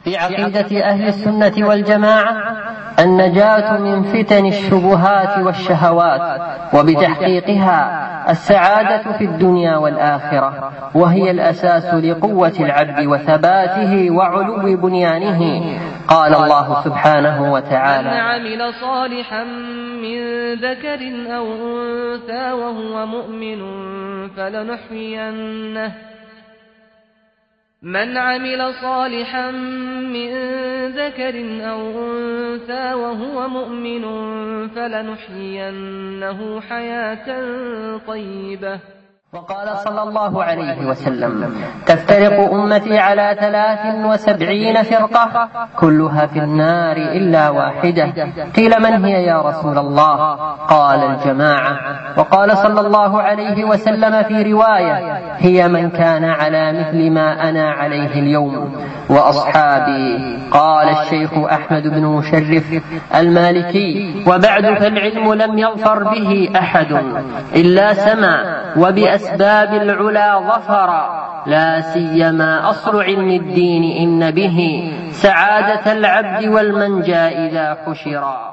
في عقيدة أهل السنة والجماعة النجاة من فتن الشبهات والشهوات، وبتحقيقها السعادة في الدنيا والآخرة، وهي الأساس لقوة العبد وثباته وعلو بنيانه. قال الله سبحانه وتعالى: من عمل صالحا من ذكر أو أنثى وهو مؤمن فلنحيينه حياة طيبة. وقال صلى الله عليه وسلم: تفترق أمتي على 73 فرقة كلها في النار إلا واحدة. قيل: من هي يا رسول الله؟ قال: الجماعة. وقال صلى الله عليه وسلم في رواية: هي من كان على مثل ما أنا عليه اليوم وأصحابي. قال الشيخ أحمد بن مشرف المالكي: وبعد فالعلم لم يظفر به أحد إلا سمع وبأسباب العلا ظفر، لا سيما أصل علم الدين إن به سعادة العبد والمنجى إذا حشرا.